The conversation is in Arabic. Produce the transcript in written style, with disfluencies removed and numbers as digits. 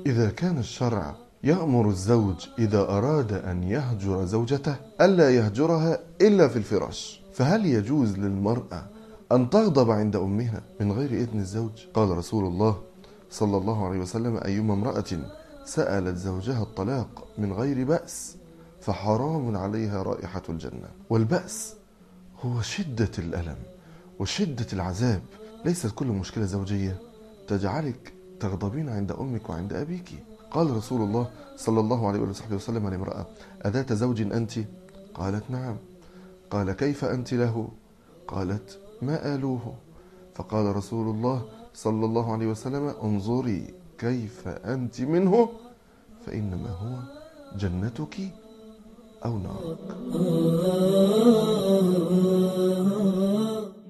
إذا كان الشرع يأمر الزوج إذا أراد أن يهجر زوجته ألا يهجرها إلا في الفراش، فهل يجوز للمرأة أن تغضب عند أمها من غير إذن الزوج؟ قال رسول الله صلى الله عليه وسلم: أيما امرأة سألت زوجها الطلاق من غير بأس فحرام عليها رائحة الجنة. والبأس هو شدة الألم وشدة العذاب، ليست كل مشكلة زوجية تجعلك تغضبين عند أمك وعند أبيك. قال رسول الله صلى الله عليه وسلم لامرأة: أذات زوج أنت؟ قالت: نعم. قال: كيف أنت له؟ قالت: ما آلوه. فقال رسول الله صلى الله عليه وسلم: انظري كيف أنت منه، فإنما هو جنتك أو نارك.